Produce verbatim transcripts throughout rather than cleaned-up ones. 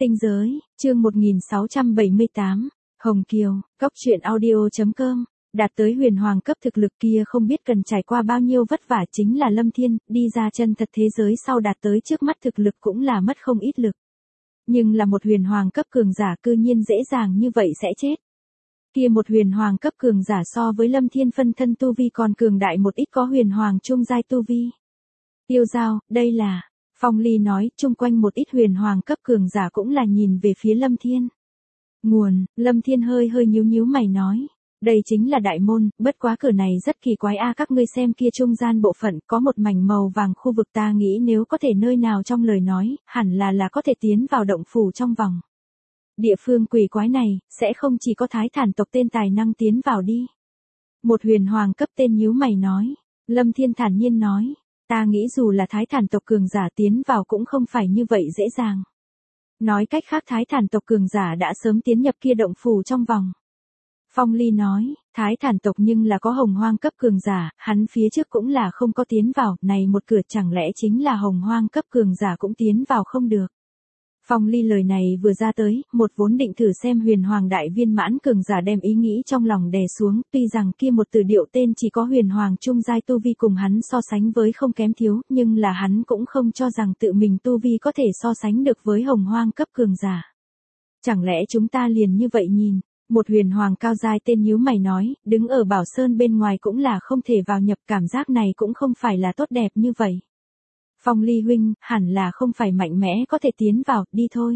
Tinh giới, chương một nghìn sáu trăm bảy mươi tám, Hồng Kiều, Cốc truyện audio chấm com, đạt tới huyền hoàng cấp thực lực kia không biết cần trải qua bao nhiêu vất vả chính là Lâm Thiên, đi ra chân thật thế giới sau đạt tới trước mắt thực lực cũng là mất không ít lực. Nhưng là một huyền hoàng cấp cường giả cư nhiên dễ dàng như vậy sẽ chết. Kia một huyền hoàng cấp cường giả so với Lâm Thiên phân thân tu vi còn cường đại một ít có huyền hoàng trung giai tu vi. Tiêu Giao, đây là... Phong Ly nói, chung quanh một ít huyền hoàng cấp cường giả cũng là nhìn về phía Lâm Thiên. Nguồn, Lâm Thiên hơi hơi nhíu nhíu mày nói, đây chính là đại môn, bất quá cửa này rất kỳ quái a, các ngươi xem kia trung gian bộ phận có một mảnh màu vàng khu vực, ta nghĩ nếu có thể nơi nào trong lời nói, hẳn là là có thể tiến vào động phủ trong vòng. Địa phương quỷ quái này, sẽ không chỉ có Thái Thản tộc tên tài năng tiến vào đi. Một huyền hoàng cấp tên nhíu mày nói, Lâm Thiên thản nhiên nói. Ta nghĩ dù là Thái Thản tộc cường giả tiến vào cũng không phải như vậy dễ dàng. Nói cách khác Thái Thản tộc cường giả đã sớm tiến nhập kia động phủ trong vòng. Phong Ly nói, Thái Thản tộc nhưng là có hồng hoang cấp cường giả, hắn phía trước cũng là không có tiến vào, này một cửa chẳng lẽ chính là hồng hoang cấp cường giả cũng tiến vào không được. Phong Ly lời này vừa ra tới, một vốn định thử xem huyền hoàng đại viên mãn cường giả đem ý nghĩ trong lòng đè xuống, tuy rằng kia một từ điệu tên chỉ có huyền hoàng trung giai tu vi cùng hắn so sánh với không kém thiếu, nhưng là hắn cũng không cho rằng tự mình tu vi có thể so sánh được với hồng hoang cấp cường giả. Chẳng lẽ chúng ta liền như vậy nhìn, một huyền hoàng cao giai tên nhíu mày nói, đứng ở Bảo Sơn bên ngoài cũng là không thể vào nhập, cảm giác này cũng không phải là tốt đẹp như vậy. Phong Ly huynh, hẳn là không phải mạnh mẽ có thể tiến vào, đi thôi.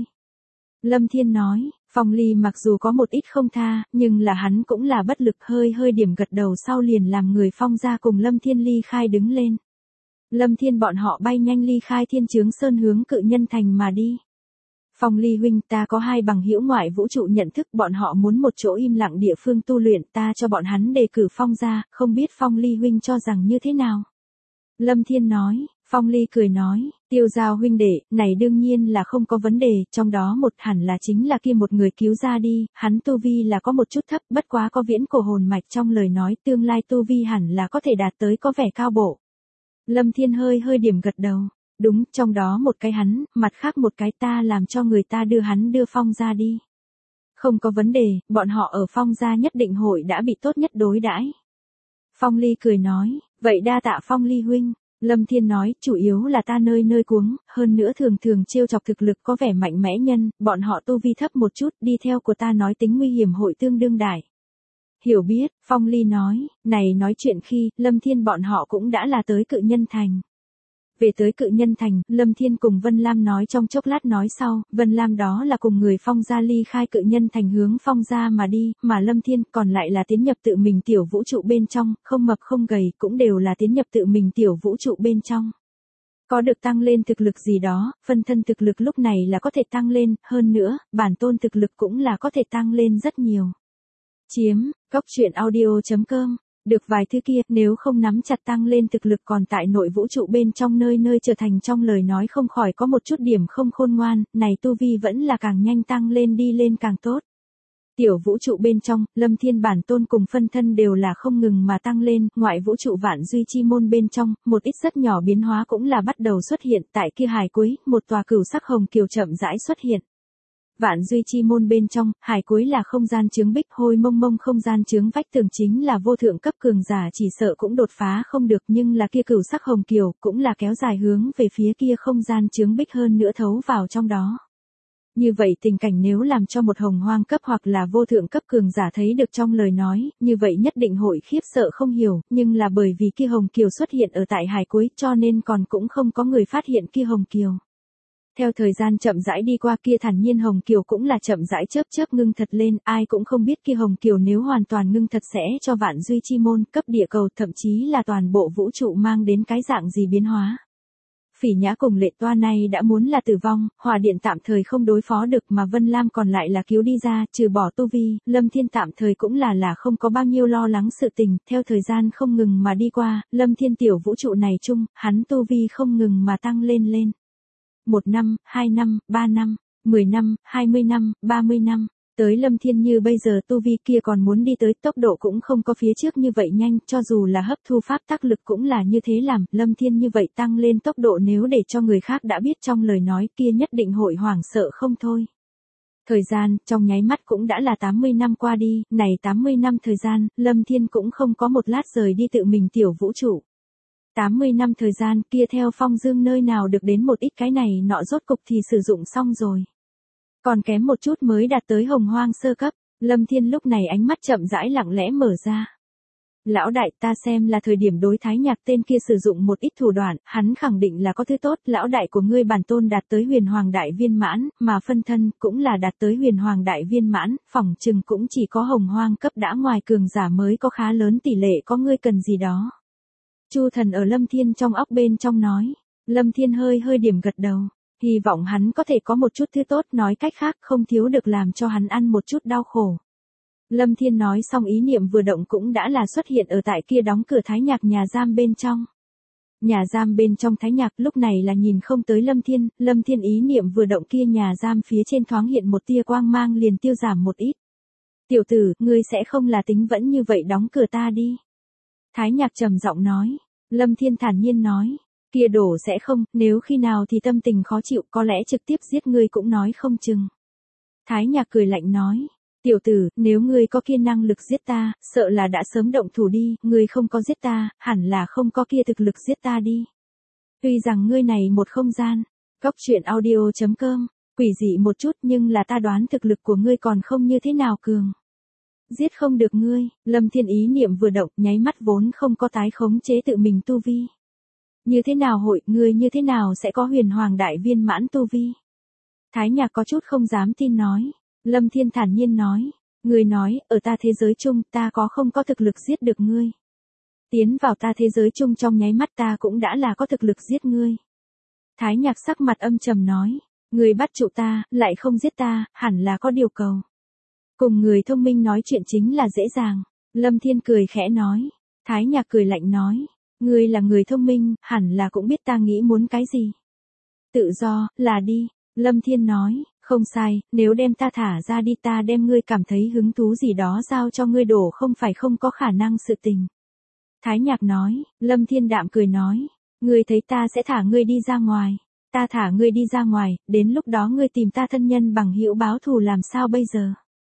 Lâm Thiên nói, Phong Ly mặc dù có một ít không tha, nhưng là hắn cũng là bất lực, hơi hơi điểm gật đầu sau liền làm người Phong ra cùng Lâm Thiên ly khai đứng lên. Lâm Thiên bọn họ bay nhanh ly khai Thiên Chướng Sơn hướng Cự Nhân Thành mà đi. Phong Ly huynh, ta có hai bằng hữu ngoại vũ trụ nhận thức, bọn họ muốn một chỗ im lặng địa phương tu luyện, ta cho bọn hắn đề cử Phong ra, không biết Phong Ly huynh cho rằng như thế nào. Lâm Thiên nói, Phong Ly cười nói, Tiêu Giao huynh đệ, này đương nhiên là không có vấn đề, trong đó một hẳn là chính là kia một người cứu ra đi, hắn tu vi là có một chút thấp, bất quá có viễn cổ hồn mạch trong lời nói, tương lai tu vi hẳn là có thể đạt tới có vẻ cao bộ. Lâm Thiên hơi hơi điểm gật đầu, đúng, trong đó một cái hắn, mặt khác một cái ta làm cho người ta đưa hắn đưa Phong ra đi. Không có vấn đề, bọn họ ở Phong gia nhất định hội đã bị tốt nhất đối đãi. Phong Ly cười nói, vậy đa tạ Phong Ly huynh. Lâm Thiên nói, chủ yếu là ta nơi nơi cuống, hơn nữa thường thường trêu chọc thực lực có vẻ mạnh mẽ nhân, bọn họ tu vi thấp một chút, đi theo của ta nói tính nguy hiểm hội tương đương đại. Hiểu biết, Phong Ly nói, này nói chuyện khi, Lâm Thiên bọn họ cũng đã là tới Cự Nhân Thành. Về tới Cự Nhân Thành, Lâm Thiên cùng Vân Lam nói trong chốc lát nói sau, Vân Lam đó là cùng người Phong gia ly khai Cự Nhân Thành hướng Phong gia mà đi, mà Lâm Thiên còn lại là tiến nhập tự mình tiểu vũ trụ bên trong, không mập không gầy, cũng đều là tiến nhập tự mình tiểu vũ trụ bên trong. Có được tăng lên thực lực gì đó, phân thân thực lực lúc này là có thể tăng lên, hơn nữa, bản tôn thực lực cũng là có thể tăng lên rất nhiều. Chiếm, Cốc truyện audio chấm com. Được vài thứ kia, nếu không nắm chặt tăng lên thực lực còn tại nội vũ trụ bên trong nơi nơi trở thành trong lời nói không khỏi có một chút điểm không khôn ngoan, này tu vi vẫn là càng nhanh tăng lên đi lên càng tốt. Tiểu vũ trụ bên trong, Lâm Thiên bản tôn cùng phân thân đều là không ngừng mà tăng lên, ngoại vũ trụ vạn duy chi môn bên trong, một ít rất nhỏ biến hóa cũng là bắt đầu xuất hiện, tại kia hải cuối, một tòa cửu sắc hồng kiều chậm rãi xuất hiện. Vạn duy chi môn bên trong, hải cuối là không gian chướng bích, hôi mông mông không gian chướng vách tường chính là vô thượng cấp cường giả chỉ sợ cũng đột phá không được, nhưng là kia cửu sắc hồng kiều cũng là kéo dài hướng về phía kia không gian chướng bích hơn nữa thấu vào trong đó. Như vậy tình cảnh nếu làm cho một hồng hoang cấp hoặc là vô thượng cấp cường giả thấy được trong lời nói, như vậy nhất định hội khiếp sợ không hiểu, nhưng là bởi vì kia hồng kiều xuất hiện ở tại hải cuối cho nên còn cũng không có người phát hiện kia hồng kiều. Theo thời gian chậm rãi đi qua kia thản nhiên hồng kiều cũng là chậm rãi chớp chớp ngưng thật lên, ai cũng không biết kia hồng kiều nếu hoàn toàn ngưng thật sẽ cho vạn duy chi môn, cấp địa cầu thậm chí là toàn bộ vũ trụ mang đến cái dạng gì biến hóa. Phỉ Nhã cùng Lệ Toa này đã muốn là tử vong, Hỏa Điện tạm thời không đối phó được mà Vân Lam còn lại là cứu đi ra, trừ bỏ tu vi, Lâm Thiên tạm thời cũng là là không có bao nhiêu lo lắng sự tình, theo thời gian không ngừng mà đi qua, Lâm Thiên tiểu vũ trụ này chung, hắn tu vi không ngừng mà tăng lên lên. Một năm, hai năm, ba năm, mười năm, hai mươi năm, ba mươi năm, tới Lâm Thiên như bây giờ tu vi kia còn muốn đi tới tốc độ cũng không có phía trước như vậy nhanh, cho dù là hấp thu pháp tắc lực cũng là như thế làm, Lâm Thiên như vậy tăng lên tốc độ nếu để cho người khác đã biết trong lời nói kia nhất định hội hoảng sợ không thôi. Thời gian, trong nháy mắt cũng đã là tám mươi năm qua đi, này tám mươi năm thời gian, Lâm Thiên cũng không có một lát rời đi tự mình tiểu vũ trụ. tám mươi năm thời gian kia theo Phong Dương nơi nào được đến một ít cái này nọ rốt cục thì sử dụng xong rồi. Còn kém một chút mới đạt tới hồng hoang sơ cấp, Lâm Thiên lúc này ánh mắt chậm rãi lặng lẽ mở ra. Lão đại, ta xem là thời điểm đối Thái Nhạc tên kia sử dụng một ít thủ đoạn, hắn khẳng định là có thứ tốt, lão đại của ngươi bản tôn đạt tới huyền hoàng đại viên mãn, mà phân thân cũng là đạt tới huyền hoàng đại viên mãn, phỏng chừng cũng chỉ có hồng hoang cấp đã ngoài cường giả mới có khá lớn tỷ lệ có ngươi cần gì đó. Chu Thần ở Lâm Thiên trong óc bên trong nói, Lâm Thiên hơi hơi điểm gật đầu, hy vọng hắn có thể có một chút thứ tốt, nói cách khác không thiếu được làm cho hắn ăn một chút đau khổ. Lâm Thiên nói xong ý niệm vừa động cũng đã là xuất hiện ở tại kia đóng cửa Thái Nhạc nhà giam bên trong. Nhà giam bên trong Thái Nhạc lúc này là nhìn không tới Lâm Thiên, Lâm Thiên ý niệm vừa động kia nhà giam phía trên thoáng hiện một tia quang mang liền tiêu giảm một ít. Tiểu tử, ngươi sẽ không là tính vẫn như vậy đóng cửa ta đi. Thái Nhạc trầm giọng nói, Lâm Thiên thản nhiên nói, kia đổ sẽ không, nếu khi nào thì tâm tình khó chịu có lẽ trực tiếp giết ngươi cũng nói không chừng. Thái Nhạc cười lạnh nói, tiểu tử, nếu ngươi có kia năng lực giết ta, sợ là đã sớm động thủ đi, ngươi không có giết ta, hẳn là không có kia thực lực giết ta đi. Tuy rằng ngươi này một không gian, góc truyện audio chấm com, quỷ dị một chút nhưng là ta đoán thực lực của ngươi còn không như thế nào cường. Giết không được ngươi, Lâm Thiên ý niệm vừa động, nháy mắt vốn không có tái khống chế tự mình tu vi. Như thế nào hội, ngươi như thế nào sẽ có huyền hoàng đại viên mãn tu vi? Thái Nhạc có chút không dám tin nói. Lâm Thiên thản nhiên nói, ngươi nói, ở ta thế giới chung ta có không có thực lực giết được ngươi. Tiến vào ta thế giới chung trong nháy mắt ta cũng đã là có thực lực giết ngươi. Thái Nhạc sắc mặt âm trầm nói, ngươi bắt trụ ta, lại không giết ta, hẳn là có điều cầu. Cùng người thông minh nói chuyện chính là dễ dàng. Lâm Thiên cười khẽ nói, Thái Nhạc cười lạnh nói, ngươi là người thông minh, hẳn là cũng biết ta nghĩ muốn cái gì. Tự do, là đi. Lâm Thiên nói, không sai, nếu đem ta thả ra đi ta đem ngươi cảm thấy hứng thú gì đó giao cho ngươi đổ không phải không có khả năng sự tình. Thái Nhạc nói, Lâm Thiên đạm cười nói, ngươi thấy ta sẽ thả ngươi đi ra ngoài, ta thả ngươi đi ra ngoài, đến lúc đó ngươi tìm ta thân nhân bằng hữu báo thù làm sao bây giờ?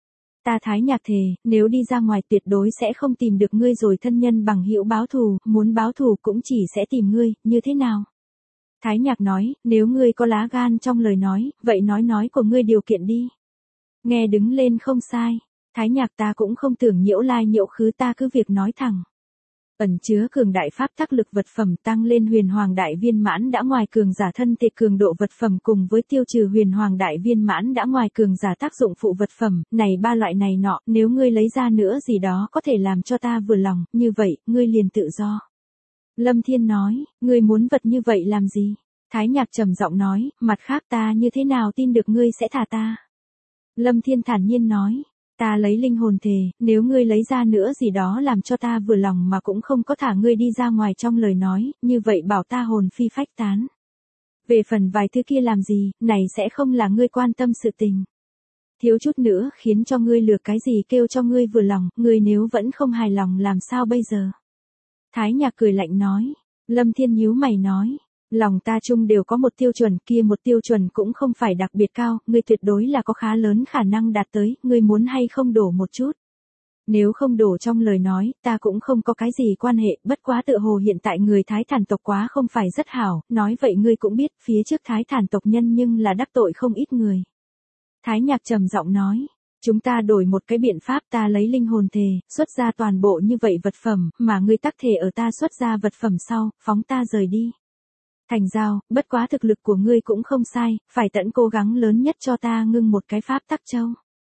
Ta Thái Nhạc thề, nếu đi ra ngoài tuyệt đối sẽ không tìm được ngươi rồi thân nhân bằng hữu báo thù, muốn báo thù cũng chỉ sẽ tìm ngươi, như thế nào? Thái Nhạc nói, nếu ngươi có lá gan trong lời nói, vậy nói nói của ngươi điều kiện đi. Nghe đứng lên không sai, Thái Nhạc ta cũng không tưởng nhiễu lai nhiễu khứ ta cứ việc nói thẳng. Ẩn chứa cường đại pháp tác lực vật phẩm tăng lên huyền hoàng đại viên mãn đã ngoài cường giả thân thể cường độ vật phẩm cùng với tiêu trừ huyền hoàng đại viên mãn đã ngoài cường giả tác dụng phụ vật phẩm, này ba loại này nọ, nếu ngươi lấy ra nữa gì đó có thể làm cho ta vừa lòng, như vậy, ngươi liền tự do. Lâm Thiên nói, ngươi muốn vật như vậy làm gì? Thái Nhạc trầm giọng nói, mặt khác ta như thế nào tin được ngươi sẽ thả ta? Lâm Thiên thản nhiên nói, ta lấy linh hồn thề, nếu ngươi lấy ra nữa gì đó làm cho ta vừa lòng mà cũng không có thả ngươi đi ra ngoài trong lời nói, như vậy bảo ta hồn phi phách tán. Về phần vài thứ kia làm gì, này sẽ không là ngươi quan tâm sự tình. Thiếu chút nữa khiến cho ngươi lừa cái gì kêu cho ngươi vừa lòng, ngươi nếu vẫn không hài lòng làm sao bây giờ? Thái Nhạc cười lạnh nói, Lâm Thiên nhíu mày nói, lòng ta chung đều có một tiêu chuẩn, kia một tiêu chuẩn cũng không phải đặc biệt cao, ngươi tuyệt đối là có khá lớn khả năng đạt tới, ngươi muốn hay không đổ một chút. Nếu không đổ trong lời nói, ta cũng không có cái gì quan hệ, bất quá tự hồ hiện tại người Thái Thản tộc quá không phải rất hảo, nói vậy ngươi cũng biết, phía trước Thái Thản tộc nhân nhưng là đắc tội không ít người. Thái Nhạc trầm giọng nói, chúng ta đổi một cái biện pháp, ta lấy linh hồn thề, xuất ra toàn bộ như vậy vật phẩm, mà ngươi tắc thề ở ta xuất ra vật phẩm sau, phóng ta rời đi. Thành giao, bất quá thực lực của ngươi cũng không sai, phải tận cố gắng lớn nhất cho ta ngưng một cái pháp tắc châu.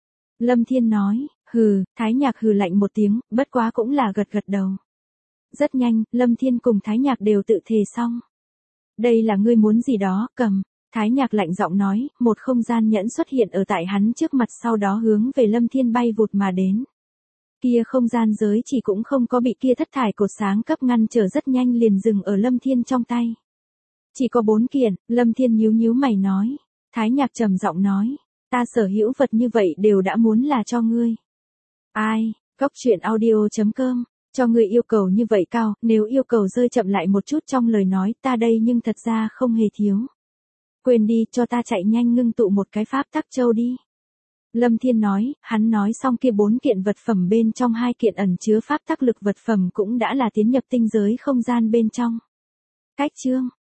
Lâm Thiên nói, hừ, Thái Nhạc hừ lạnh một tiếng, bất quá cũng là gật gật đầu. Rất nhanh, Lâm Thiên cùng Thái Nhạc đều tự thề xong. Đây là ngươi muốn gì đó, cầm. Thái Nhạc lạnh giọng nói, một không gian nhẫn xuất hiện ở tại hắn trước mặt sau đó hướng về Lâm Thiên bay vụt mà đến. Kia không gian giới chỉ cũng không có bị kia thất thải cột sáng cấp ngăn trở rất nhanh liền dừng ở Lâm Thiên trong tay. Chỉ có bốn kiện, Lâm Thiên nhíu nhíu mày nói. Thái Nhạc trầm giọng nói, ta sở hữu vật như vậy đều đã muốn là cho ngươi. Ai, góc truyện audio chấm com, cho ngươi yêu cầu như vậy cao, nếu yêu cầu rơi chậm lại một chút trong lời nói ta đây nhưng thật ra không hề thiếu. Quên đi, cho ta chạy nhanh ngưng tụ một cái pháp tắc châu đi. Lâm Thiên nói, hắn nói xong kia bốn kiện vật phẩm bên trong hai kiện ẩn chứa pháp tắc lực vật phẩm cũng đã là tiến nhập tinh giới không gian bên trong. Cách chương